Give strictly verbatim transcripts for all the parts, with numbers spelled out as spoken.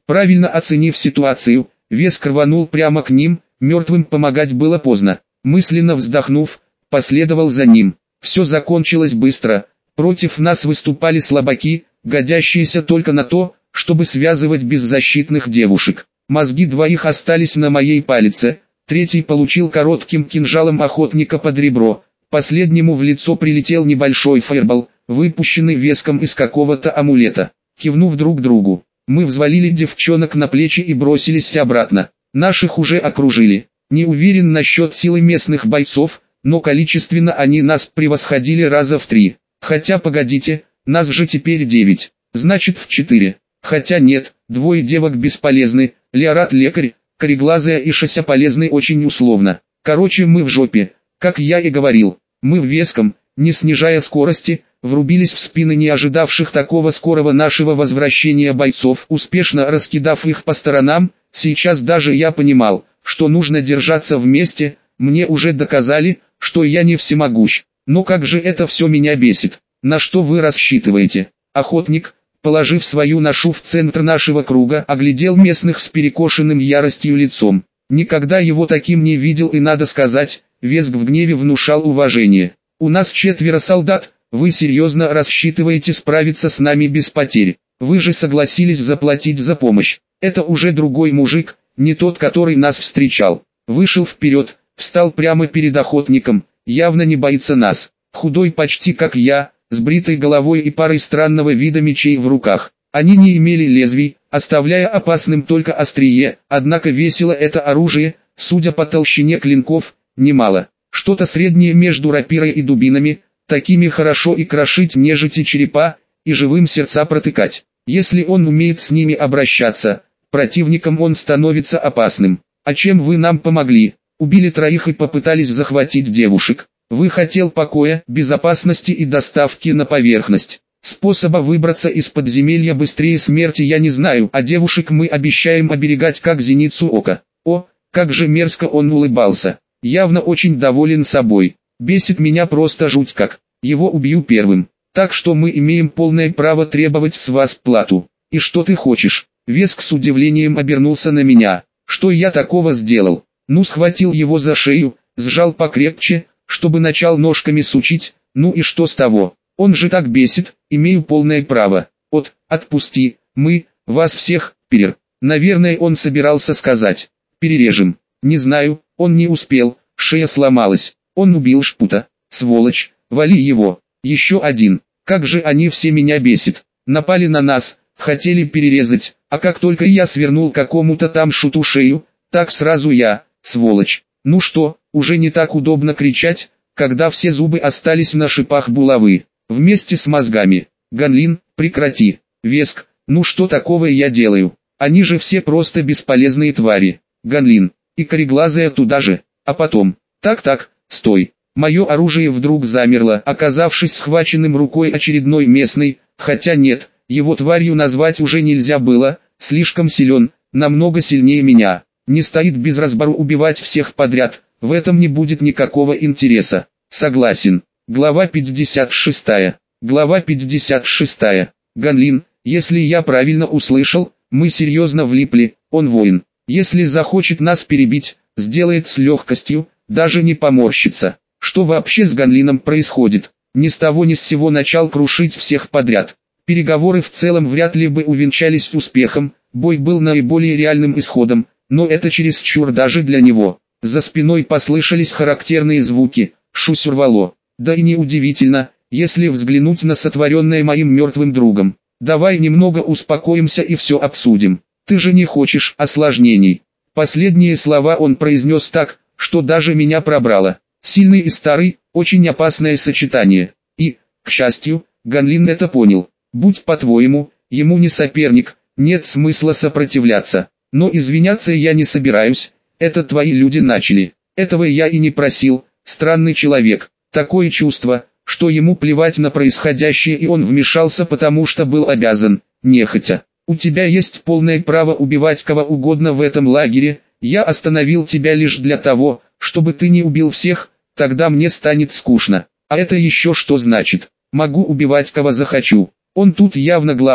Правильно оценив ситуацию, Веск рванул прямо к ним, мертвым помогать было поздно. Мысленно вздохнув, последовал за ним. Все закончилось быстро. Против нас выступали слабаки, годящиеся только на то, чтобы связывать беззащитных девушек. Мозги двоих остались на моей палице, третий получил коротким кинжалом охотника под ребро, последнему в лицо прилетел небольшой фаербол, выпущенный Веском из какого-то амулета. Кивнув друг другу, мы взвалили девчонок на плечи и бросились обратно. Наших уже окружили. Не уверен насчет силы местных бойцов, но количественно они нас превосходили раза в три. Хотя погодите, нас же теперь девять, значит в четыре. Хотя нет, двое девок бесполезны, Леорат лекарь, кореглазая и Шася полезны очень условно. Короче, мы в жопе, как я и говорил. Мы в Веском, не снижая скорости, врубились в спины не ожидавших такого скорого нашего возвращения бойцов, успешно раскидав их по сторонам. Сейчас даже я понимал, что нужно держаться вместе, мне уже доказали, что я не всемогущ. Но как же это все меня бесит. На что вы рассчитываете? Охотник, положив свою ношу в центр нашего круга, оглядел местных с перекошенным яростью лицом. Никогда его таким не видел, и надо сказать, Веск в гневе внушал уважение. У нас четверо солдат, вы серьезно рассчитываете справиться с нами без потерь? Вы же согласились заплатить за помощь. Это уже другой мужик, не тот, который нас встречал. Вышел вперед, встал прямо перед охотником, явно не боится нас. Худой почти как я, с бритой головой и парой странного вида мечей в руках. Они не имели лезвий, оставляя опасным только острие, однако весило это оружие, судя по толщине клинков, немало. Что-то среднее между рапирой и дубинами, такими хорошо и крошить нежити черепа, и живым сердца протыкать. Если он умеет с ними обращаться, противником он становится опасным. А чем вы нам помогли? Убили троих и попытались захватить девушек. Вы хотел покоя, безопасности и доставки на поверхность. Способа выбраться из подземелья быстрее смерти я не знаю, а девушек мы обещаем оберегать как зеницу ока. О, как же мерзко он улыбался. Явно очень доволен собой. Бесит меня просто жуть как. Его убью первым. Так что мы имеем полное право требовать с вас плату. И что ты хочешь? Веск с удивлением обернулся на меня. Что я такого сделал? Ну, схватил его за шею, сжал покрепче, чтобы начал ножками сучить. Ну и что с того? Он же так бесит, имею полное право. От, отпусти, мы, вас всех, перер. Наверное, он собирался сказать. Перережем. Не знаю, он не успел, шея сломалась. Он убил Шпута. Сволочь, вали его. Еще один. Как же они все меня бесит. Напали на нас, хотели перерезать, а как только я свернул какому-то там шуту шею, так сразу я, сволочь. Ну что, уже не так удобно кричать, когда все зубы остались на шипах булавы, вместе с мозгами. Ганлин, прекрати. Веск, ну что такого я делаю? Они же все просто бесполезные твари. Ганлин, и кореглазая туда же. А потом, так-так, стой. Мое оружие вдруг замерло, оказавшись схваченным рукой очередной местной, хотя нет, его тварью назвать уже нельзя было, слишком силен, намного сильнее меня. Не стоит без разбору убивать всех подряд, в этом не будет никакого интереса. Согласен. Глава пятьдесят шесть. Глава пятьдесят шесть. Ганлин, если я правильно услышал, мы серьезно влипли, он воин. Если захочет нас перебить, сделает с легкостью, даже не поморщится. Что вообще с Ганлином происходит? Ни с того ни с сего начал крушить всех подряд. Переговоры в целом вряд ли бы увенчались успехом, бой был наиболее реальным исходом, но это чересчур даже для него. За спиной послышались характерные звуки, шусь рвало. Да и неудивительно, если взглянуть на сотворенное моим мертвым другом. Давай немного успокоимся и все обсудим. Ты же не хочешь осложнений. Последние слова он произнес так, что даже меня пробрало. Сильный и старый, очень опасное сочетание. И, к счастью, Ганлин это понял. Будь по-твоему, ему не соперник, нет смысла сопротивляться. Но извиняться я не собираюсь, это твои люди начали. Этого я и не просил, странный человек. Такое чувство, что ему плевать на происходящее и он вмешался потому что был обязан, нехотя. У тебя есть полное право убивать кого угодно в этом лагере, я остановил тебя лишь для того, чтобы ты не убил всех, тогда мне станет скучно. А это еще что значит? Могу убивать кого захочу. Он тут явно главный,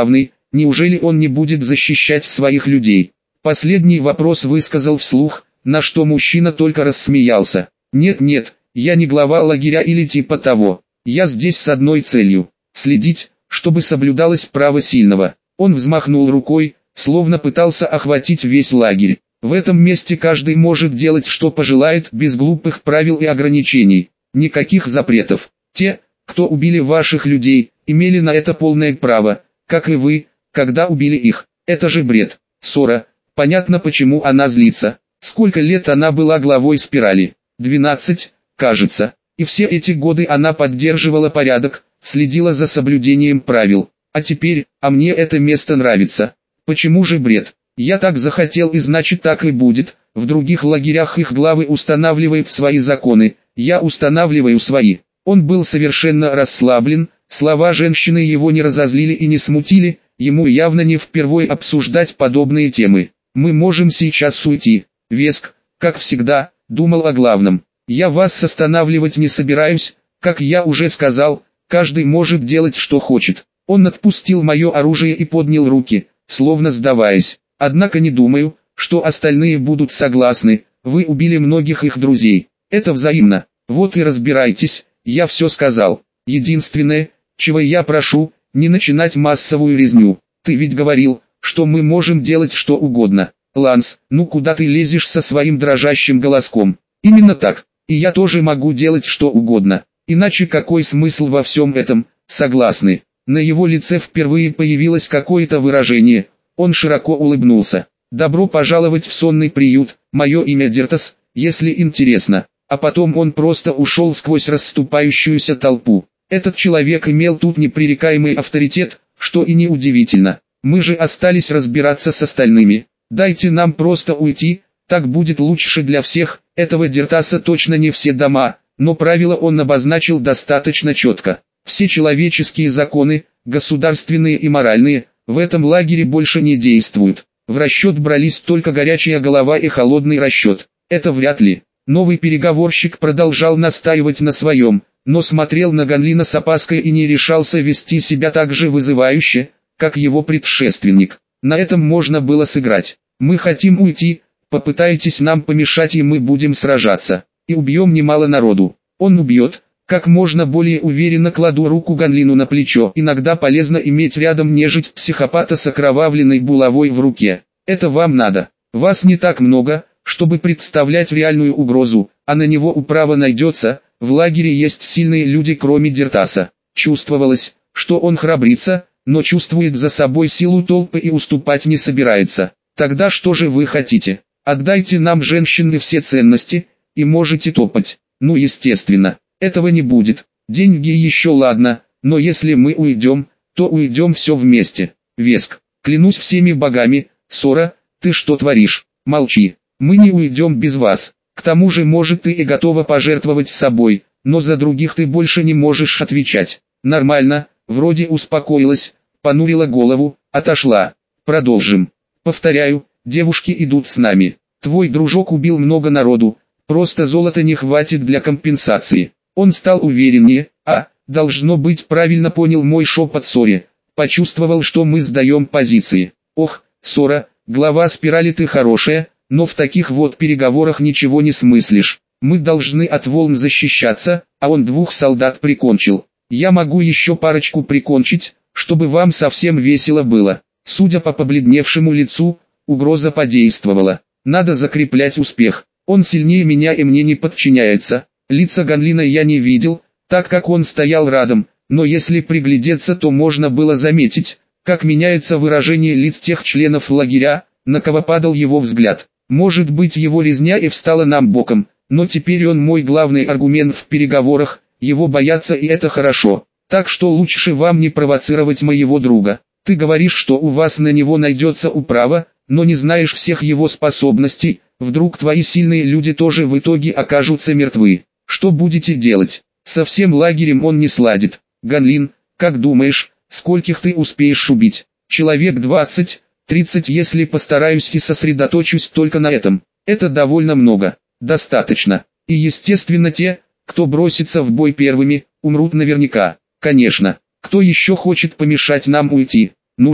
неужели он не будет защищать своих людей? Последний вопрос высказал вслух, на что мужчина только рассмеялся. Нет-нет, я не глава лагеря или типа того. Я здесь с одной целью – следить, чтобы соблюдалось право сильного. Он взмахнул рукой, словно пытался охватить весь лагерь. В этом месте каждый может делать, что пожелает, без глупых правил и ограничений. Никаких запретов. Те, кто убили ваших людей, имели на это полное право, как и вы, когда убили их. Это же бред. Сора, понятно, почему она злится. Сколько лет она была главой спирали? двенадцать, кажется. И все эти годы она поддерживала порядок, следила за соблюдением правил. А теперь, а мне это место нравится. Почему же бред? Я так захотел, и значит так и будет. В других лагерях их главы устанавливают свои законы, я устанавливаю свои. Он был совершенно расслаблен, слова женщины его не разозлили и не смутили, ему явно не впервой обсуждать подобные темы. Мы можем сейчас уйти. Веск, как всегда, думал о главном. Я вас останавливать не собираюсь, как я уже сказал, каждый может делать что хочет. Он отпустил мое оружие и поднял руки, словно сдаваясь. Однако не думаю, что остальные будут согласны, вы убили многих их друзей. Это взаимно. Вот и разбирайтесь, я все сказал. Единственное, чего я прошу, не начинать массовую резню. Ты ведь говорил, что мы можем делать что угодно. Ланс, ну куда ты лезешь со своим дрожащим голоском? Именно так. И я тоже могу делать что угодно. Иначе какой смысл во всем этом? Согласны. На его лице впервые появилось какое-то выражение. Он широко улыбнулся. «Добро пожаловать в сонный приют, мое имя Дертас, если интересно». А потом он просто ушел сквозь расступающуюся толпу. Этот человек имел тут непререкаемый авторитет, что и неудивительно. Мы же остались разбираться с остальными. Дайте нам просто уйти, так будет лучше для всех. Этого Дертаса точно не все дома, но правила он обозначил достаточно четко. Все человеческие законы, государственные и моральные, в этом лагере больше не действуют. В расчет брались только горячая голова и холодный расчет. Это вряд ли. Новый переговорщик продолжал настаивать на своем, но смотрел на Ганлина с опаской и не решался вести себя так же вызывающе, как его предшественник. На этом можно было сыграть. Мы хотим уйти, попытайтесь нам помешать, и мы будем сражаться. И убьем немало народу. Он убьет. Как можно более уверенно кладу руку Ганлину на плечо. Иногда полезно иметь рядом нежить психопата с окровавленной булавой в руке. Это вам надо. Вас не так много, чтобы представлять реальную угрозу, а на него управа найдется. В лагере есть сильные люди, кроме Дертаса. Чувствовалось, что он храбрится, но чувствует за собой силу толпы и уступать не собирается. Тогда что же вы хотите? Отдайте нам, женщины, все ценности, и можете топать. Ну, естественно. Этого не будет. Деньги еще ладно, но если мы уйдем, то уйдем все вместе. Веск, клянусь всеми богами, Сора, ты что творишь? Молчи. Мы не уйдем без вас. К тому же, может, ты и готова пожертвовать собой, но за других ты больше не можешь отвечать. Нормально, вроде успокоилась, понурила голову, отошла. Продолжим. Повторяю, девушки идут с нами. Твой дружок убил много народу, просто золота не хватит для компенсации. Он стал увереннее, а, должно быть, правильно понял мой шепот Соре. Почувствовал, что мы сдаем позиции. Ох, Сора, глава спирали, ты хорошая, но в таких вот переговорах ничего не смыслишь. Мы должны от волн защищаться, а он двух солдат прикончил. Я могу еще парочку прикончить, чтобы вам совсем весело было. Судя по побледневшему лицу, угроза подействовала. Надо закреплять успех. Он сильнее меня и мне не подчиняется. Лица Ганлина я не видел, так как он стоял рядом, но если приглядеться, то можно было заметить, как меняется выражение лиц тех членов лагеря, на кого падал его взгляд. Может быть, его резня и встала нам боком, но теперь он мой главный аргумент в переговорах, его боятся, и это хорошо. Так что лучше вам не провоцировать моего друга. Ты говоришь, что у вас на него найдется управа, но не знаешь всех его способностей, вдруг твои сильные люди тоже в итоге окажутся мертвы. Что будете делать? Со всем лагерем он не сладит. Ганлин, как думаешь, скольких ты успеешь убить? Человек двадцать, тридцать, если постараюсь и сосредоточусь только на этом. Это довольно много. Достаточно. И естественно те, кто бросится в бой первыми, умрут наверняка. Конечно. Кто еще хочет помешать нам уйти? Ну же,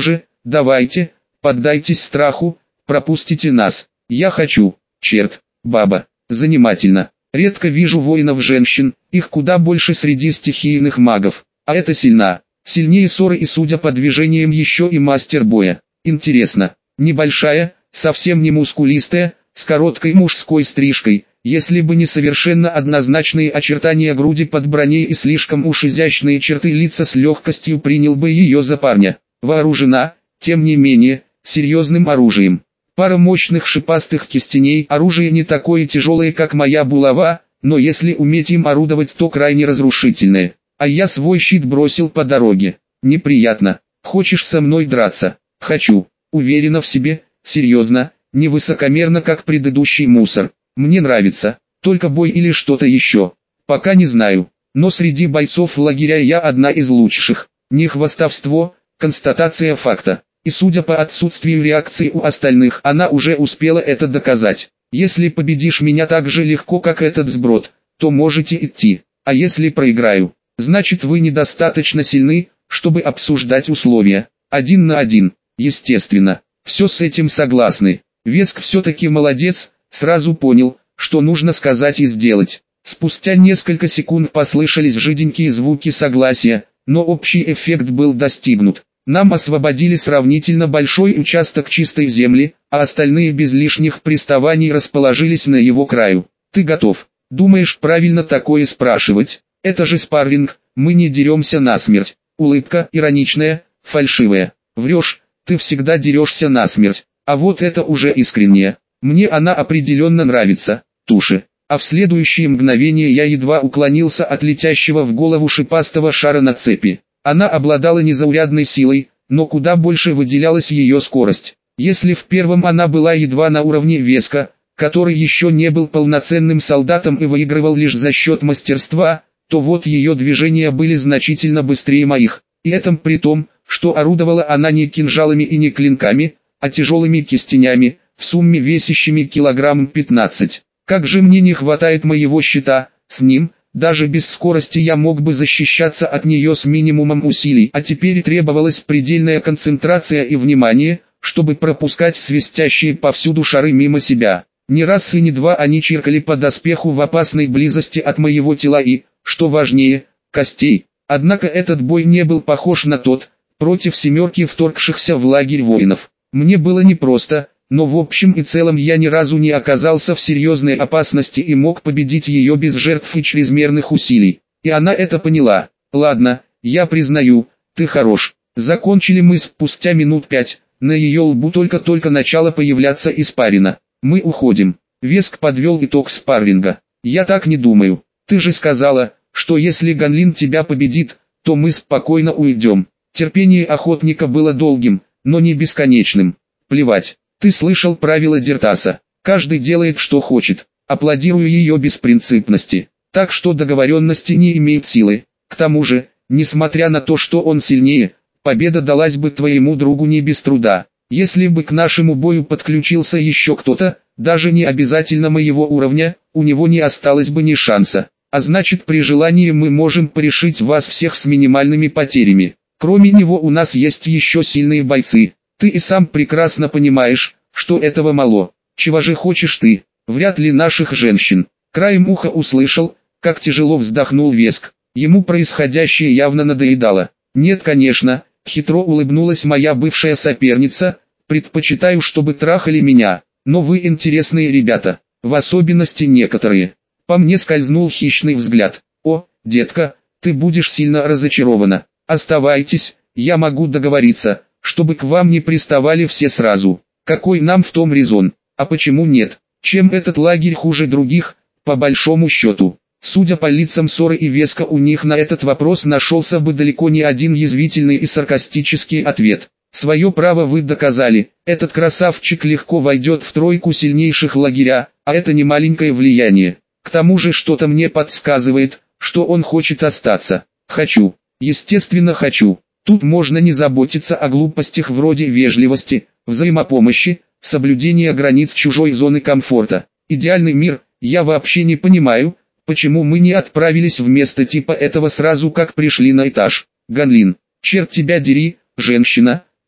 Давайте, поддайтесь страху, пропустите нас. Я хочу. Черт, баба, занимательно. Редко вижу воинов-женщин, их куда больше среди стихийных магов. А это сильна. Сильнее Соры и, судя по движениям, еще и мастер боя. Интересно. Небольшая, совсем не мускулистая, с короткой мужской стрижкой. Если бы не совершенно однозначные очертания груди под броней и слишком уж изящные черты лица, с легкостью принял бы ее за парня. Вооружена, тем не менее, серьезным оружием. Пара мощных шипастых кистеней, оружие не такое тяжелое, как моя булава, но если уметь им орудовать, то крайне разрушительное. А я свой щит бросил по дороге. Неприятно. Хочешь со мной драться? Хочу. Уверена в себе, серьезно, не высокомерно, как предыдущий мусор. Мне нравится, только бой или что-то еще. Пока не знаю, но среди бойцов лагеря я одна из лучших. Не хвастовство, констатация факта. И судя по отсутствию реакции у остальных, она уже успела это доказать. Если победишь меня так же легко, как этот сброд, то можете идти. А если проиграю, значит вы недостаточно сильны, чтобы обсуждать условия. Один на один, естественно. Все с этим согласны. Веск все-таки молодец. Сразу понял, что нужно сказать и сделать. Спустя несколько секунд послышались жиденькие звуки согласия, но общий эффект был достигнут. Нам освободили сравнительно большой участок чистой земли, а остальные без лишних приставаний расположились на его краю. Ты готов? Думаешь, правильно такое спрашивать? Это же спарринг, мы не деремся насмерть. Улыбка ироничная, фальшивая. Врешь, ты всегда дерешься насмерть. А вот это уже искреннее. Мне она определенно нравится, туши. А в следующее мгновение я едва уклонился от летящего в голову шипастого шара на цепи. Она обладала незаурядной силой, но куда больше выделялась ее скорость. Если в первом она была едва на уровне Веска, который еще не был полноценным солдатом и выигрывал лишь за счет мастерства, то вот ее движения были значительно быстрее моих. И это при том, что орудовала она не кинжалами и не клинками, а тяжелыми кистенями, в сумме весящими килограмм пятнадцать. Как же мне не хватает моего щита, с ним, даже без скорости я мог бы защищаться от нее с минимумом усилий, а теперь требовалась предельная концентрация и внимание, чтобы пропускать свистящие повсюду шары мимо себя. Не раз и не два они чиркали по доспеху в опасной близости от моего тела и, что важнее, костей. Однако этот бой не был похож на тот, против семерки вторгшихся в лагерь воинов. Мне было непросто, но в общем и целом я ни разу не оказался в серьезной опасности и мог победить ее без жертв и чрезмерных усилий. И она это поняла. Ладно, я признаю, ты хорош. Закончили мы спустя минут пять, на ее лбу только-только начало появляться испарина. Мы уходим. Веск подвел итог спарринга. Я так не думаю. Ты же сказала, что если Ганлин тебя победит, то мы спокойно уйдем. Терпение охотника было долгим, но не бесконечным. Плевать. Ты слышал правила Дертаса. Каждый делает что хочет. Аплодирую ее беспринципности. Так что договоренности не имеют силы. К тому же, несмотря на то, что он сильнее, победа далась бы твоему другу не без труда. Если бы к нашему бою подключился еще кто-то, даже не обязательно моего уровня, у него не осталось бы ни шанса. А значит, при желании мы можем порешить вас всех с минимальными потерями. Кроме него у нас есть еще сильные бойцы. Ты и сам прекрасно понимаешь, что этого мало. Чего же хочешь ты? Вряд ли наших женщин. Краем уха услышал, как тяжело вздохнул Веск. Ему происходящее явно надоедало. Нет, конечно, хитро улыбнулась моя бывшая соперница. Предпочитаю, чтобы трахали меня. Но вы интересные ребята. В особенности некоторые. По мне скользнул хищный взгляд. О, детка, ты будешь сильно разочарована. Оставайтесь, я могу договориться, чтобы к вам не приставали все сразу. Какой нам в том резон? А почему нет? Чем этот лагерь хуже других, по большому счету? Судя по лицам Соры и Веска, у них на этот вопрос нашелся бы далеко не один язвительный и саркастический ответ. Свое право вы доказали, этот красавчик легко войдет в тройку сильнейших лагеря, а это не маленькое влияние. К тому же что-то мне подсказывает, что он хочет остаться. Хочу. Естественно хочу. Тут можно не заботиться о глупостях вроде вежливости, взаимопомощи, соблюдения границ чужой зоны комфорта. Идеальный мир, я вообще не понимаю, почему мы не отправились вместо типа этого сразу как пришли на этаж. Ганлин, черт тебя дери, женщина,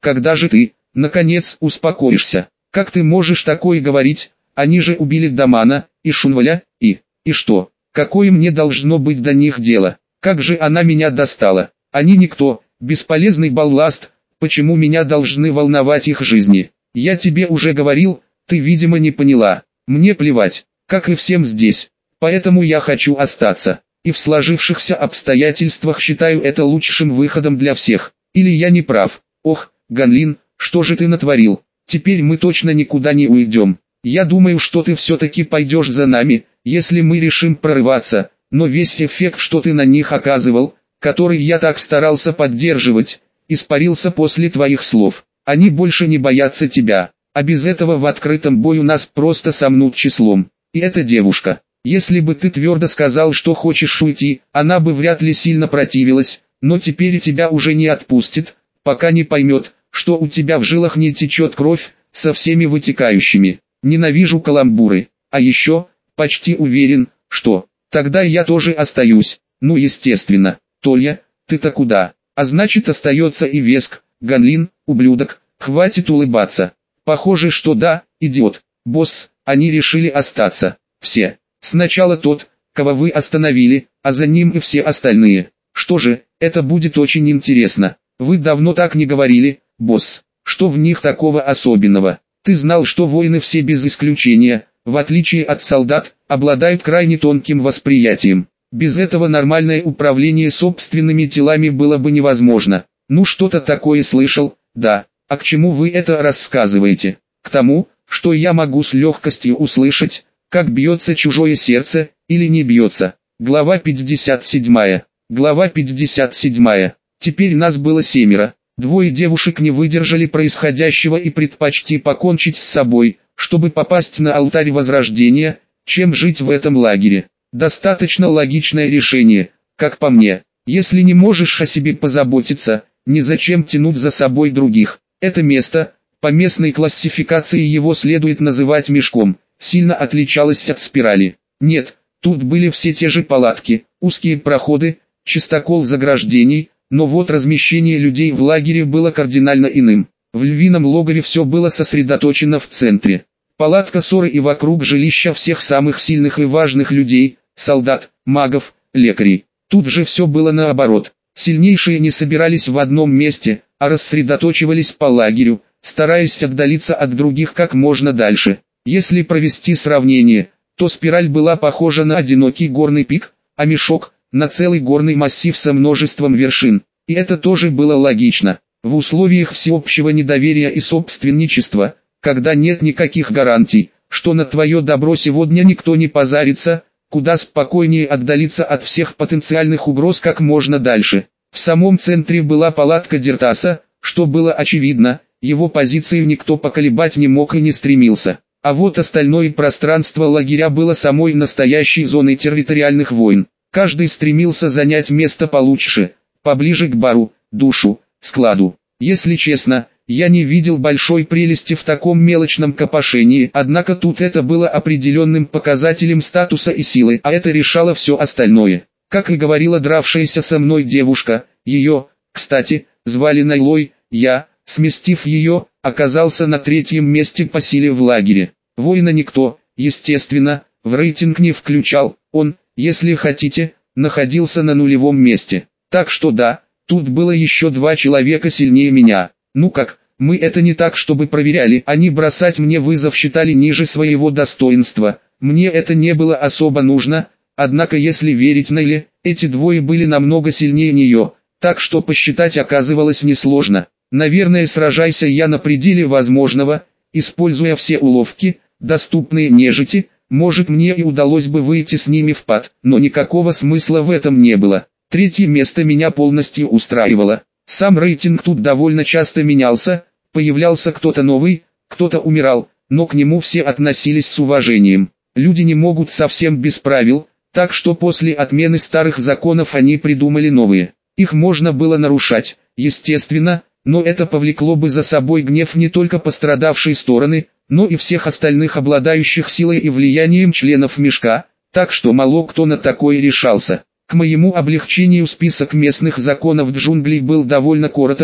когда же ты, наконец, успокоишься? Как ты можешь такое говорить? Они же убили Дамана и Шунваля, и... И что? Какое мне должно быть до них дело? Как же она меня достала? Они никто, бесполезный балласт, почему меня должны волновать их жизни? Я тебе уже говорил, ты видимо не поняла. Мне плевать, как и всем здесь. Поэтому я хочу остаться. И в сложившихся обстоятельствах считаю это лучшим выходом для всех. Или я не прав? Ох, Ганлин, что же ты натворил? Теперь мы точно никуда не уйдем. Я думаю, что ты все-таки пойдешь за нами, если мы решим прорываться, но весь эффект, что ты на них оказывал, который я так старался поддерживать, испарился после твоих слов. Они больше не боятся тебя, а без этого в открытом бою нас просто сомнут числом. И эта девушка, если бы ты твердо сказал, что хочешь уйти, она бы вряд ли сильно противилась, но теперь тебя уже не отпустит, пока не поймет, что у тебя в жилах не течет кровь, со всеми вытекающими. Ненавижу каламбуры, а еще, почти уверен, что, тогда я тоже остаюсь, ну естественно. Толя, ты-то куда? А значит остается и Веск, Ганлин, ублюдок, хватит улыбаться. Похоже, что да, идиот. Босс, они решили остаться, все. Сначала тот, кого вы остановили, а за ним и все остальные. Что же, это будет очень интересно. Вы давно так не говорили, босс. Что в них такого особенного? Ты знал, что воины все без исключения, в отличие от солдат, обладают крайне тонким восприятием. Без этого нормальное управление собственными телами было бы невозможно. Ну что-то такое слышал, да. А к чему вы это рассказываете? К тому, что я могу с легкостью услышать, как бьется чужое сердце, или не бьется. Глава пятьдесят семь. Глава пятьдесят семь. Теперь нас было семеро. Двое девушек не выдержали происходящего и предпочли покончить с собой, чтобы попасть на алтарь Возрождения, чем жить в этом лагере. Достаточно логичное решение, как по мне. Если не можешь о себе позаботиться, незачем тянуть за собой других. Это место, по местной классификации его следует называть мешком, сильно отличалось от спирали. Нет, тут были все те же палатки, узкие проходы, чистокол заграждений, но вот размещение людей в лагере было кардинально иным. В львином логове все было сосредоточено в центре. Палатка ссоры и вокруг жилища всех самых сильных и важных людей, солдат, магов, лекарей. Тут же все было наоборот. Сильнейшие не собирались в одном месте, а рассредоточивались по лагерю, стараясь отдалиться от других как можно дальше. Если провести сравнение, то спираль была похожа на одинокий горный пик, а мешок – на целый горный массив со множеством вершин. И это тоже было логично. В условиях всеобщего недоверия и собственничества, когда нет никаких гарантий, что на твое добро сегодня никто не позарится, куда спокойнее отдалиться от всех потенциальных угроз как можно дальше. В самом центре была палатка Дертаса, что было очевидно, его позицию никто поколебать не мог и не стремился. А вот остальное пространство лагеря было самой настоящей зоной территориальных войн. Каждый стремился занять место получше, поближе к бару, душу, складу. Если честно, я не видел большой прелести в таком мелочном копошении, однако тут это было определенным показателем статуса и силы, а это решало все остальное. Как и говорила дравшаяся со мной девушка, ее, кстати, звали Найлой, я, сместив ее, оказался на третьем месте по силе в лагере. Воина никто, естественно, в рейтинг не включал, он, если хотите, находился на нулевом месте. Так что да, тут было еще два человека сильнее меня. Ну как, мы это не так чтобы проверяли, они бросать мне вызов считали ниже своего достоинства. Мне это не было особо нужно, однако если верить Найле, эти двое были намного сильнее нее, так что посчитать оказывалось несложно. Наверное, сражайся я на пределе возможного, используя все уловки, доступные нежити, может мне и удалось бы выйти с ними в пад, но никакого смысла в этом не было. Третье место меня полностью устраивало. Сам рейтинг тут довольно часто менялся, появлялся кто-то новый, кто-то умирал, но к нему все относились с уважением. Люди не могут совсем без правил, так что после отмены старых законов они придумали новые. Их можно было нарушать, естественно, но это повлекло бы за собой гнев не только пострадавшей стороны, но и всех остальных обладающих силой и влиянием членов мешка, так что мало кто на такое решался. К моему облегчению список местных законов джунглей был довольно короток,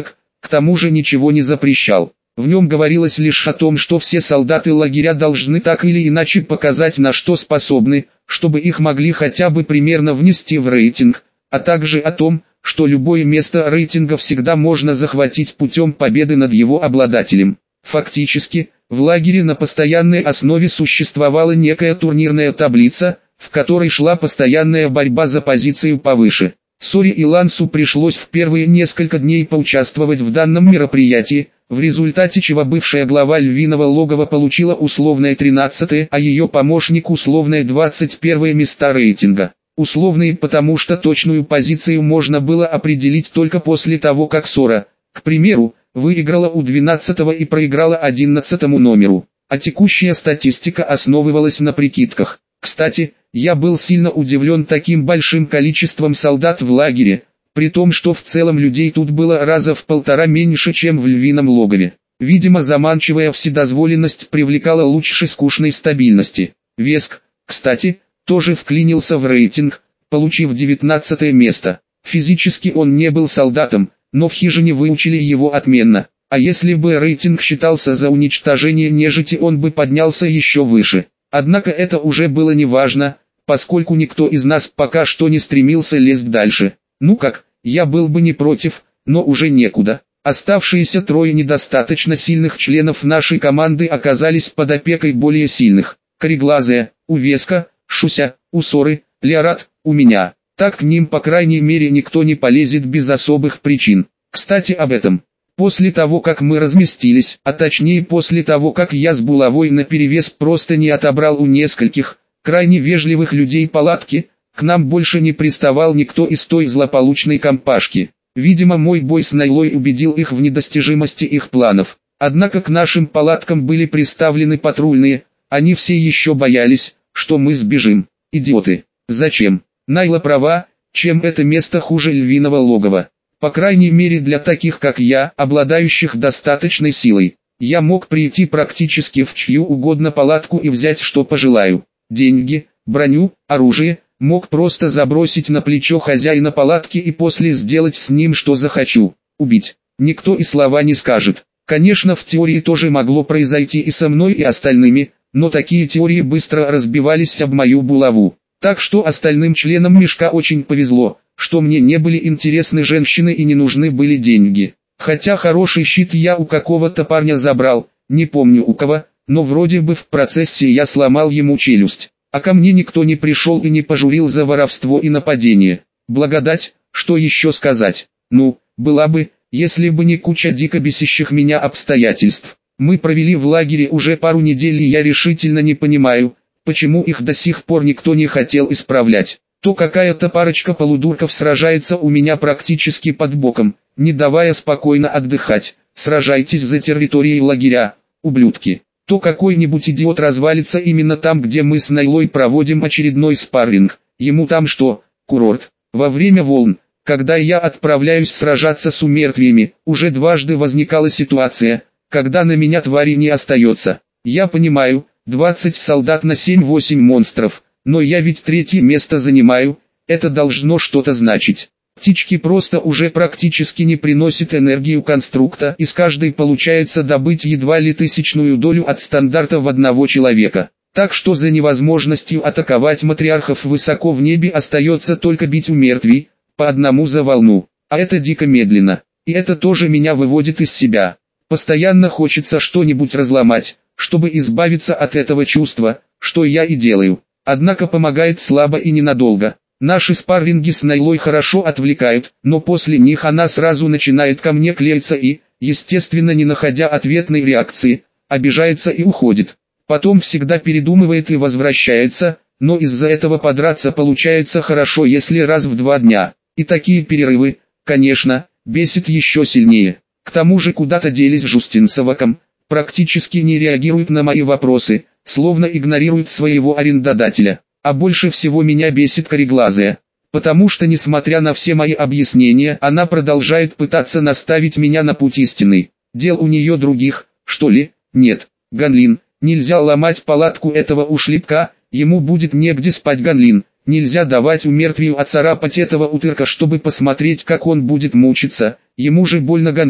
К тому же ничего не запрещал. В нем говорилось лишь о том, что все солдаты лагеря должны так или иначе показать, на что способны, чтобы их могли хотя бы примерно внести в рейтинг, а также о том, что любое место рейтинга всегда можно захватить путем победы над его обладателем. Фактически, в лагере на постоянной основе существовала некая турнирная таблица, в которой шла постоянная борьба за позицию повыше. Соре и Лансу пришлось в первые несколько дней поучаствовать в данном мероприятии, в результате чего бывшая глава львиного логова получила условное тринадцатое, а ее помощник условное двадцать первое места рейтинга. Условные, потому что точную позицию можно было определить только после того, как Сора, к примеру, выиграла у двенадцатого и проиграла одиннадцатому номеру. А текущая статистика основывалась на прикидках. Кстати, я был сильно удивлен таким большим количеством солдат в лагере, при том, что в целом людей тут было раза в полтора меньше, чем в львином логове. Видимо, заманчивая вседозволенность привлекала лучше скучной стабильности. Веск, кстати, тоже вклинился в рейтинг, получив девятнадцатое место. Физически он не был солдатом, но в хижине выучили его отменно. А если бы рейтинг считался за уничтожение нежити, он бы поднялся еще выше. Однако это уже было не важно, поскольку никто из нас пока что не стремился лезть дальше. Ну как, я был бы не против, но уже некуда. Оставшиеся трое недостаточно сильных членов нашей команды оказались под опекой более сильных. Кореглазая, у Веска, Шуся, у Соры, Леорат, у меня. Так к ним по крайней мере никто не полезет без особых причин. Кстати об этом. После того, как мы разместились, а точнее после того, как я с булавой наперевес просто не отобрал у нескольких, крайне вежливых людей палатки, к нам больше не приставал никто из той злополучной компашки. Видимо, мой бой с Найлой убедил их в недостижимости их планов. Однако к нашим палаткам были приставлены патрульные, они все еще боялись, что мы сбежим. Идиоты. Зачем? Найла права, чем это место хуже львиного логова. По крайней мере для таких как я, обладающих достаточной силой. Я мог прийти практически в чью угодно палатку и взять что пожелаю. Деньги, броню, оружие, мог просто забросить на плечо хозяина палатки и после сделать с ним что захочу. Убить. Никто и слова не скажет. Конечно, в теории тоже могло произойти и со мной и остальными, но такие теории быстро разбивались об мою булаву. Так что остальным членам мешка очень повезло, что мне не были интересны женщины и не нужны были деньги. Хотя хороший щит я у какого-то парня забрал, не помню у кого, но вроде бы в процессе я сломал ему челюсть. А ко мне никто не пришел и не пожурил за воровство и нападение. Благодать, что еще сказать? Ну, была бы, если бы не куча дико бесящих меня обстоятельств. Мы провели в лагере уже пару недель и я решительно не понимаю, почему их до сих пор никто не хотел исправлять. То какая-то парочка полудурков сражается у меня практически под боком, не давая спокойно отдыхать. Сражайтесь за территорией лагеря, ублюдки. То какой-нибудь идиот развалится именно там, где мы с Найлой проводим очередной спарринг. Ему там что, курорт? Во время волн, когда я отправляюсь сражаться с умертвиями, уже дважды возникала ситуация, когда на меня твари не остается. Я понимаю, двадцать солдат на семь-восемь монстров, но я ведь третье место занимаю, это должно что-то значить. Птички просто уже практически не приносят энергию конструкта, и с каждой получается добыть едва ли тысячную долю от стандарта в одного человека. Так что за невозможностью атаковать матриархов высоко в небе остается только бить у мертвей, по одному за волну. А это дико медленно. И это тоже меня выводит из себя. Постоянно хочется что-нибудь разломать, чтобы избавиться от этого чувства, что я и делаю. Однако помогает слабо и ненадолго. Наши спарринги с Найлой хорошо отвлекают, но после них она сразу начинает ко мне клеиться и, естественно не находя ответной реакции, обижается и уходит. Потом всегда передумывает и возвращается, но из-за этого подраться получается хорошо, если раз в два дня. И такие перерывы, конечно, бесит еще сильнее. К тому же куда-то делись Жустин с Аваком, практически не реагируют на мои вопросы, словно игнорируют своего арендодателя. А больше всего меня бесит Кореглазая, потому что несмотря на все мои объяснения, она продолжает пытаться наставить меня на путь истинный. Дел у нее других, что ли? Нет. Ганлин, нельзя ломать палатку этого ушлепка, ему будет негде спать. Ганлин, нельзя давать умертвию оцарапать этого утырка, чтобы посмотреть, как он будет мучиться, ему же больно. Ганлин,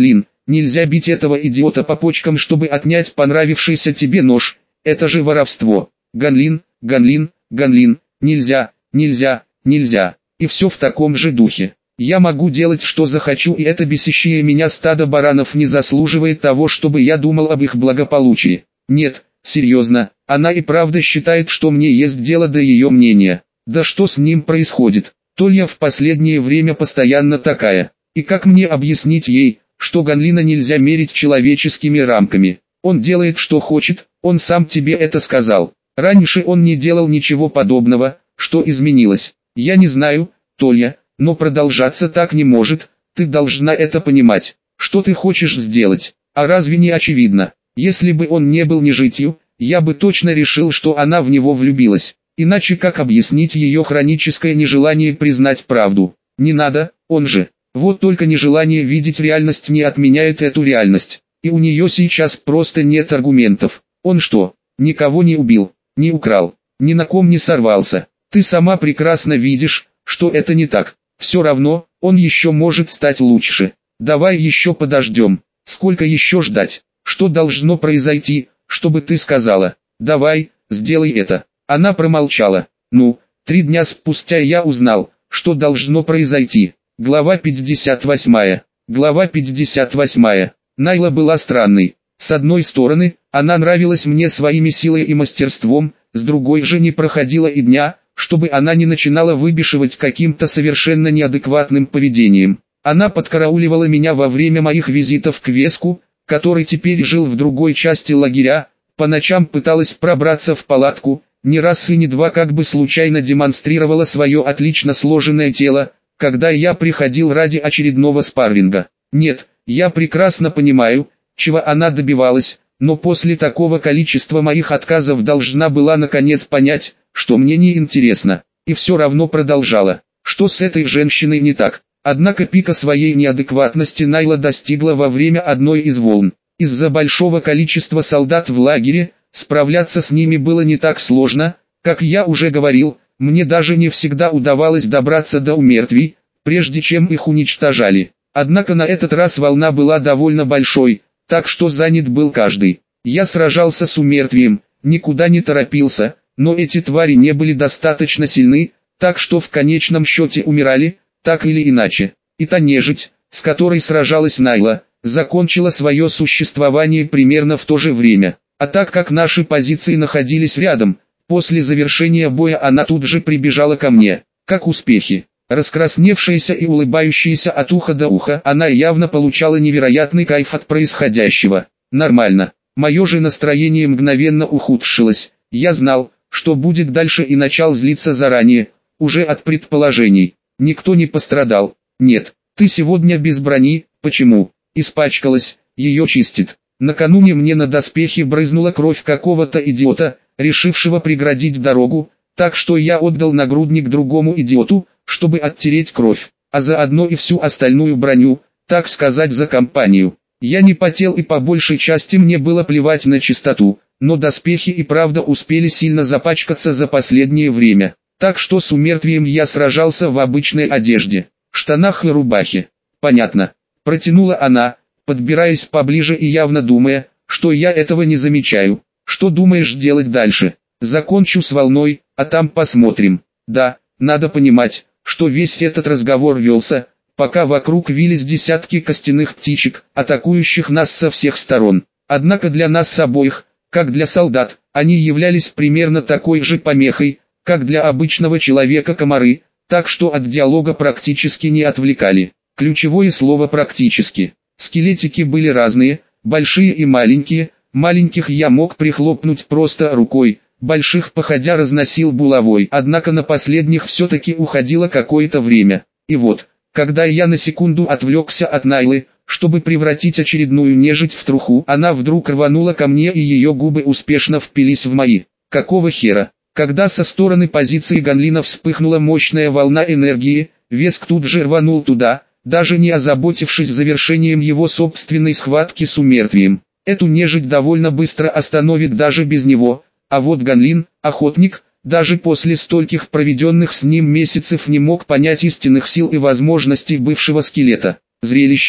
нельзя бить этого идиота по почкам, чтобы отнять понравившийся тебе нож, это же воровство. Ганлин, Ганлин, Ганлин, нельзя, нельзя, нельзя, и все в таком же духе. Я могу делать что захочу, и это бесящее меня стадо баранов не заслуживает того, чтобы я думал об их благополучии. Нет, серьезно, она и правда считает, что мне есть дело до ее мнения. Да что с ним происходит? Толья в последнее время постоянно такая. И как мне объяснить ей, что Ганлина нельзя мерить человеческими рамками? Он делает что хочет, он сам тебе это сказал. Раньше он не делал ничего подобного, что изменилось? Я не знаю, Толья, но продолжаться так не может, ты должна это понимать. Что ты хочешь сделать? А разве не очевидно? Если бы он не был нежитью, я бы точно решил, что она в него влюбилась. Иначе как объяснить ее хроническое нежелание признать правду? Не надо, он же. Вот только нежелание видеть реальность не отменяет эту реальность. И у нее сейчас просто нет аргументов. Он что, никого не убил, не украл, ни на ком не сорвался? Ты сама прекрасно видишь, что это не так. Все равно, он еще может стать лучше. Давай еще подождем. Сколько еще ждать? Что должно произойти, чтобы ты сказала? Давай, сделай это. Она промолчала. Ну, три дня спустя я узнал, что должно произойти. Глава пятьдесят восьмая. Глава пятьдесят восьмая. Найла была странной. С одной стороны, она нравилась мне своими силой и мастерством, с другой же не проходило и дня, чтобы она не начинала выбешивать каким-то совершенно неадекватным поведением. Она подкарауливала меня во время моих визитов к Веску, который теперь жил в другой части лагеря, по ночам пыталась пробраться в палатку, ни раз и ни два как бы случайно демонстрировала свое отлично сложенное тело, когда я приходил ради очередного спарринга. Нет, я прекрасно понимаю, чего она добивалась, но после такого количества моих отказов должна была наконец понять, что мне не интересно, и все равно продолжала. Что с этой женщиной не так? Однако пика своей неадекватности Найла достигла во время одной из волн. Из-за большого количества солдат в лагере, справляться с ними было не так сложно, как я уже говорил, мне даже не всегда удавалось добраться до умертвий, прежде чем их уничтожали. Однако на этот раз волна была довольно большой, так что занят был каждый. Я сражался с умертвием, никуда не торопился, но эти твари не были достаточно сильны, так что в конечном счете умирали, так или иначе. И та нежить, с которой сражалась Найла, закончила свое существование примерно в то же время. А так как наши позиции находились рядом, после завершения боя она тут же прибежала ко мне. Как успехи? Раскрасневшаяся и улыбающаяся от уха до уха, она явно получала невероятный кайф от происходящего. Нормально. Мое же настроение мгновенно ухудшилось. Я знал, что будет дальше, и начал злиться заранее, уже от предположений. Никто не пострадал. Нет, ты сегодня без брони, почему? Испачкалась, ее чистит. Накануне мне на доспехи брызнула кровь какого-то идиота, решившего преградить дорогу, так что я отдал нагрудник другому идиоту, чтобы оттереть кровь, а заодно и всю остальную броню, так сказать, за компанию. Я не потел, и по большей части мне было плевать на чистоту, но доспехи и правда успели сильно запачкаться за последнее время, так что с умертвием я сражался в обычной одежде, штанах и рубахе. Понятно, протянула она, подбираясь поближе и явно думая, что я этого не замечаю. Что думаешь делать дальше? Закончу с волной, а там посмотрим. Да, надо понимать, что весь этот разговор велся, пока вокруг вились десятки костяных птичек, атакующих нас со всех сторон. Однако для нас с обоих, как для солдат, они являлись примерно такой же помехой, как для обычного человека комары, так что от диалога практически не отвлекали. Ключевое слово «практически». Скелетики были разные, большие и маленькие, маленьких я мог прихлопнуть просто рукой, больших походя разносил булавой, однако на последних все-таки уходило какое-то время. И вот, когда я на секунду отвлекся от Найлы, чтобы превратить очередную нежить в труху, она вдруг рванула ко мне, и ее губы успешно впились в мои. Какого хера? Когда со стороны позиции Ганлина вспыхнула мощная волна энергии, Веск тут же рванул туда, даже не озаботившись завершением его собственной схватки с умертвием. Эту нежить довольно быстро остановит даже без него, а вот Ганлин, охотник, даже после стольких проведенных с ним месяцев не мог понять истинных сил и возможностей бывшего скелета. Зрелище,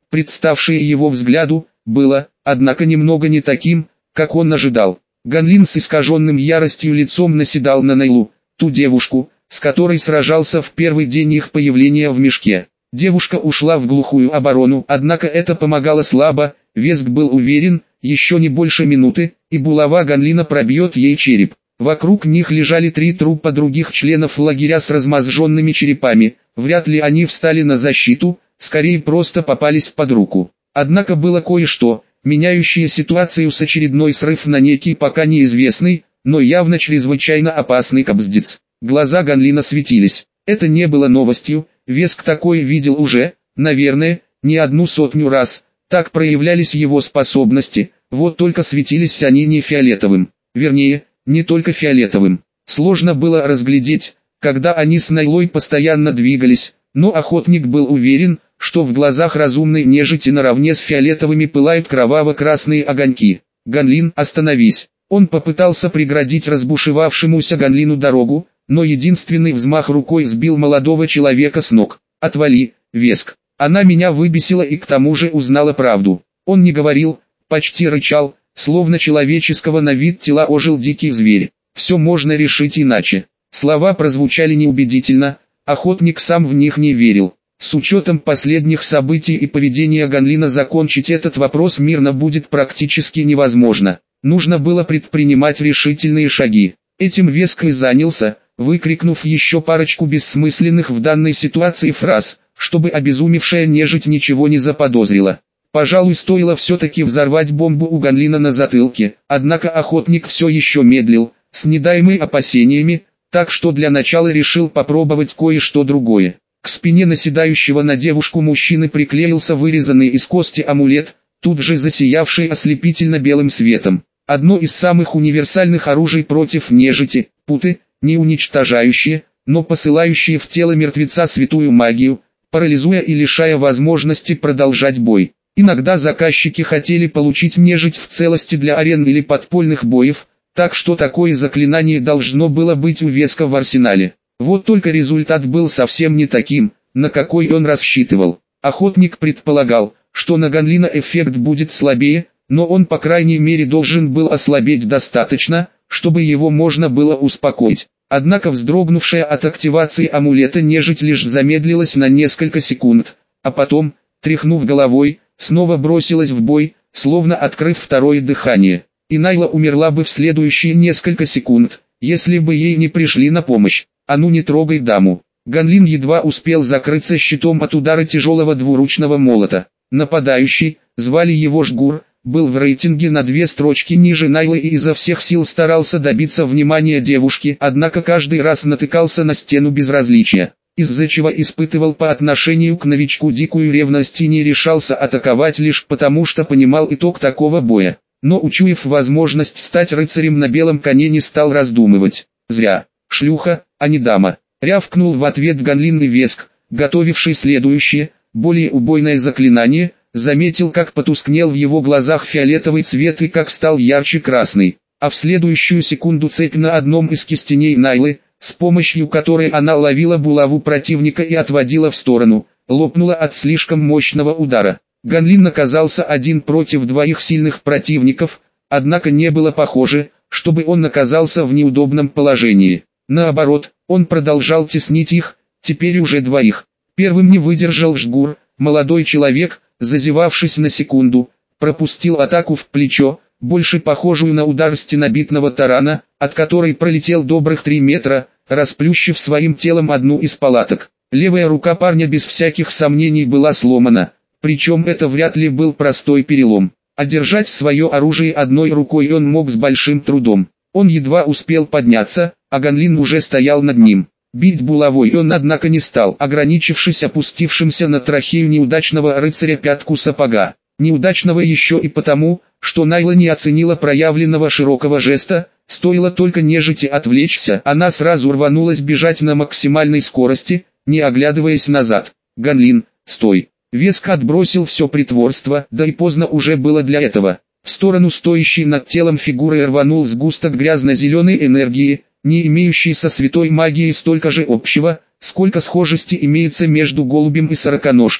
представшее его взгляду, было, однако немного не таким, как он ожидал. Ганлин с искаженным яростью лицом наседал на Найлу, ту девушку, с которой сражался в первый день их появления в мешке. Девушка ушла в глухую оборону, однако это помогало слабо. Веск был уверен, еще не больше минуты, и булава Ганлина пробьет ей череп. Вокруг них лежали три трупа других членов лагеря с размозженными черепами. Вряд ли они встали на защиту, скорее просто попались под руку. Однако было кое-что, меняющее ситуацию с очередной срыв на некий пока неизвестный, но явно чрезвычайно опасный кобздец. Глаза Ганлина светились. Это не было новостью, Веск такое видел уже, наверное, не одну сотню раз. Так проявлялись его способности, вот только светились они не фиолетовым. Вернее, не только фиолетовым. Сложно было разглядеть, когда они с Найлой постоянно двигались, но охотник был уверен, что в глазах разумной нежити наравне с фиолетовыми пылают кроваво-красные огоньки. «Ганлин, остановись!» Он попытался преградить разбушевавшемуся Ганлину дорогу, но единственный взмах рукой сбил молодого человека с ног. «Отвали, Веск! Она меня выбесила и к тому же узнала правду». Он не говорил, почти рычал, словно человеческого на вид тела ожил дикий зверь. «Все можно решить иначе». Слова прозвучали неубедительно, охотник сам в них не верил. С учетом последних событий и поведения Ганлина закончить этот вопрос мирно будет практически невозможно. Нужно было предпринимать решительные шаги. Этим Веск и занялся, выкрикнув еще парочку бессмысленных в данной ситуации фраз, чтобы обезумевшая нежить ничего не заподозрила. Пожалуй, стоило все-таки взорвать бомбу у Ганлина на затылке, однако охотник все еще медлил, с недаемыми опасениями, так что для начала решил попробовать кое-что другое. К спине наседающего на девушку мужчины приклеился вырезанный из кости амулет, тут же засиявший ослепительно белым светом. Одно из самых универсальных оружий против нежити, путы, не уничтожающие, но посылающие в тело мертвеца святую магию, парализуя и лишая возможности продолжать бой. Иногда заказчики хотели получить нежить в целости для арен или подпольных боев, так что такое заклинание должно было быть у Веска в арсенале. Вот только результат был совсем не таким, на какой он рассчитывал. Охотник предполагал, что на Ганлина эффект будет слабее, но он по крайней мере должен был ослабеть достаточно, чтобы его можно было успокоить. Однако вздрогнувшая от активации амулета нежить лишь замедлилась на несколько секунд, а потом, тряхнув головой, снова бросилась в бой, словно открыв второе дыхание. И Найла умерла бы в следующие несколько секунд, если бы ей не пришли на помощь. «А ну не трогай даму!» Ганлин едва успел закрыться щитом от удара тяжелого двуручного молота. Нападающий, звали его Жгур, был в рейтинге на две строчки ниже Найлы и изо всех сил старался добиться внимания девушки, однако каждый раз натыкался на стену безразличия, из-за чего испытывал по отношению к новичку дикую ревность и не решался атаковать лишь потому, что понимал итог такого боя. Но учуяв возможность стать рыцарем на белом коне, не стал раздумывать. «Зря. Шлюха, а не дама», — рявкнул в ответ Ганлин, и Веск, готовивший следующее, более убойное заклинание, заметил, как потускнел в его глазах фиолетовый цвет и как стал ярче красный. А в следующую секунду цепь на одном из кистеней Найлы, с помощью которой она ловила булаву противника и отводила в сторону, лопнула от слишком мощного удара. Ганлин оказался один против двоих сильных противников, однако не было похоже, чтобы он оказался в неудобном положении. Наоборот, он продолжал теснить их, теперь уже двоих. Первым не выдержал Жгур, молодой человек, зазевавшись на секунду, пропустил атаку в плечо, больше похожую на удар стенобитного тарана, от которой пролетел добрых три метра, расплющив своим телом одну из палаток. Левая рука парня без всяких сомнений была сломана, причем это вряд ли был простой перелом. А держать свое оружие одной рукой он мог с большим трудом. Он едва успел подняться, а Ганлин уже стоял над ним. Бить булавой он однако не стал, ограничившись опустившимся на трахею неудачного рыцаря пятку сапога. Неудачного еще и потому, что Найла не оценила проявленного широкого жеста. Стоило только нежити отвлечься, она сразу рванулась бежать на максимальной скорости, не оглядываясь назад. «Ганлин, стой!» Веск отбросил все притворство, да и поздно уже было для этого. В сторону стоящей над телом фигуры рванул сгусток грязно-зеленой энергии, не имеющий со святой магией столько же общего, сколько схожести имеется между голубем и сороконожкой.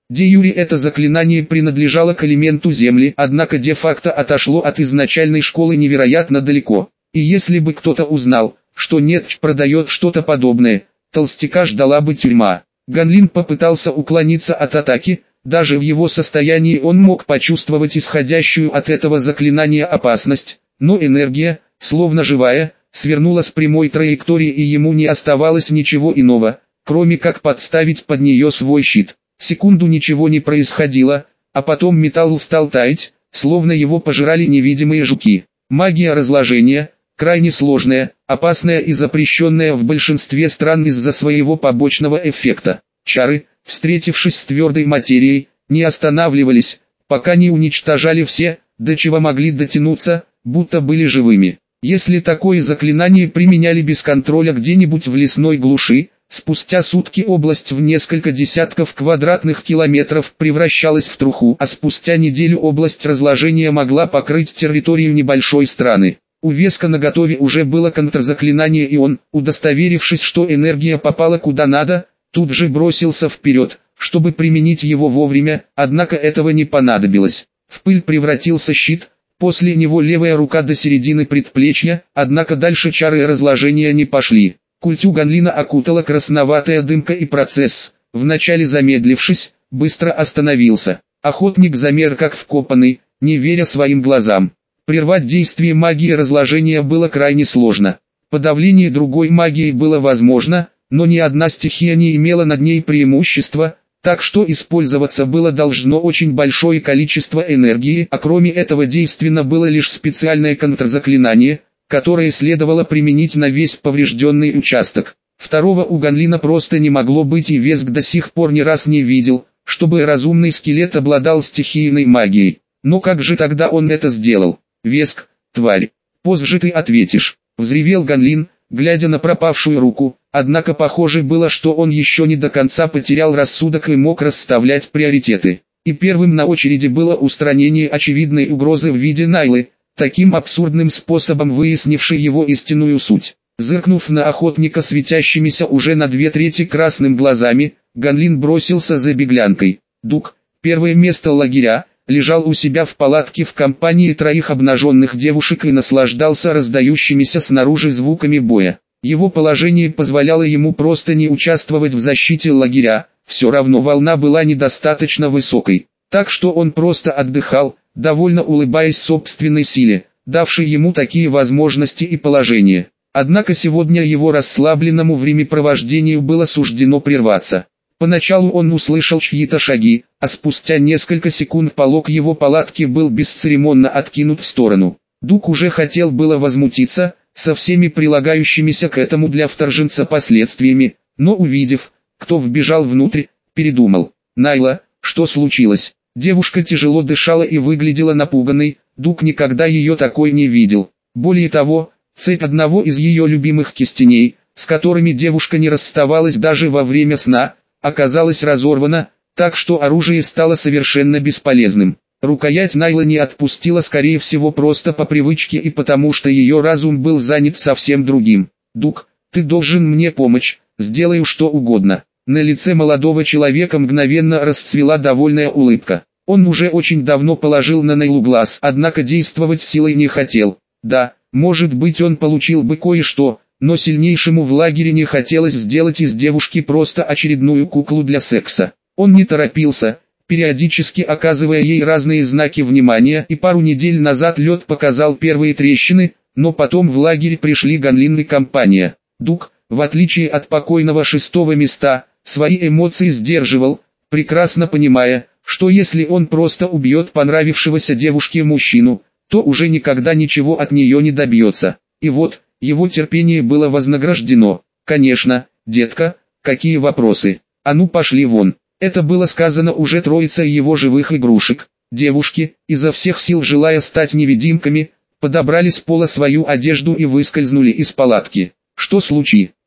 Де юре это заклинание принадлежало к элементу земли, однако де-факто отошло от изначальной школы невероятно далеко. И если бы кто-то узнал, что Нетч продает что-то подобное, толстяка ждала бы тюрьма. Ганлин попытался уклониться от атаки, даже в его состоянии он мог почувствовать исходящую от этого заклинания опасность, но энергия, словно живая, свернула с прямой траектории и ему не оставалось ничего иного, кроме как подставить под нее свой щит. Секунду ничего не происходило, а потом металл стал таять, словно его пожирали невидимые жуки. Магия разложения, крайне сложная, опасная и запрещенная в большинстве стран из-за своего побочного эффекта. Чары, встретившись с твердой материей, не останавливались, пока не уничтожали все, до чего могли дотянуться, будто были живыми. Если такое заклинание применяли без контроля где-нибудь в лесной глуши, спустя сутки область в несколько десятков квадратных километров превращалась в труху, а спустя неделю область разложения могла покрыть территорию небольшой страны. У Веска наготове уже было контрзаклинание, и он, удостоверившись, что энергия попала куда надо, тут же бросился вперед, чтобы применить его вовремя, однако этого не понадобилось. В пыль превратился щит, после него левая рука до середины предплечья, однако дальше чары разложения не пошли. Культю Ганлина окутала красноватая дымка, и процесс, вначале замедлившись, быстро остановился. Охотник замер как вкопанный, не веря своим глазам. Прервать действие магии разложения было крайне сложно. Подавление другой магией было возможно, но ни одна стихия не имела над ней преимущества, так что использоваться было должно очень большое количество энергии, а кроме этого действенно было лишь специальное контрзаклинание, которое следовало применить на весь поврежденный участок. Второго у Ганлина просто не могло быть, и Веск до сих пор ни раз не видел, чтобы разумный скелет обладал стихийной магией. Но как же тогда он это сделал? Веск, тварь, позже ты ответишь, взревел Ганлин, глядя на пропавшую руку, однако похоже было, что он еще не до конца потерял рассудок и мог расставлять приоритеты. И первым на очереди было устранение очевидной угрозы в виде Найлы, таким абсурдным способом выяснившей его истинную суть. Зыркнув на охотника светящимися уже на две трети красным глазами, Ганлин бросился за беглянкой. Дук, первое место лагеря, лежал у себя в палатке в компании троих обнаженных девушек и наслаждался раздающимися снаружи звуками боя. Его положение позволяло ему просто не участвовать в защите лагеря, все равно волна была недостаточно высокой. Так что он просто отдыхал, довольно улыбаясь собственной силе, давшей ему такие возможности и положение. Однако сегодня его расслабленному времяпровождению было суждено прерваться. Поначалу он услышал чьи-то шаги, а спустя несколько секунд полог его палатки был бесцеремонно откинут в сторону. Дук уже хотел было возмутиться, со всеми прилагающимися к этому для вторженца последствиями, но увидев, кто вбежал внутрь, передумал. «Найла, что случилось?» Девушка тяжело дышала и выглядела напуганной, Дук никогда ее такой не видел. Более того, цепь одного из ее любимых кистеней, с которыми девушка не расставалась даже во время сна, оказалась разорвана, так что оружие стало совершенно бесполезным. Рукоять Найла не отпустила, скорее всего просто по привычке и потому что ее разум был занят совсем другим. «Дук, ты должен мне помочь, сделаю что угодно». На лице молодого человека мгновенно расцвела довольная улыбка. Он уже очень давно положил на Найлу глаз, однако действовать силой не хотел. Да, может быть, он получил бы кое-что, но сильнейшему в лагере не хотелось сделать из девушки просто очередную куклу для секса. Он не торопился, периодически оказывая ей разные знаки внимания, и пару недель назад лед показал первые трещины, но потом в лагерь пришли Ганлин и компания. Дук, в отличие от покойного шестого места, свои эмоции сдерживал, прекрасно понимая, что если он просто убьет понравившегося девушке мужчину, то уже никогда ничего от нее не добьется. И вот, его терпение было вознаграждено. «Конечно, детка, какие вопросы? А ну пошли вон». Это было сказано уже троицей его живых игрушек. Девушки, изо всех сил желая стать невидимками, подобрали с пола свою одежду и выскользнули из палатки. «Что случилось?»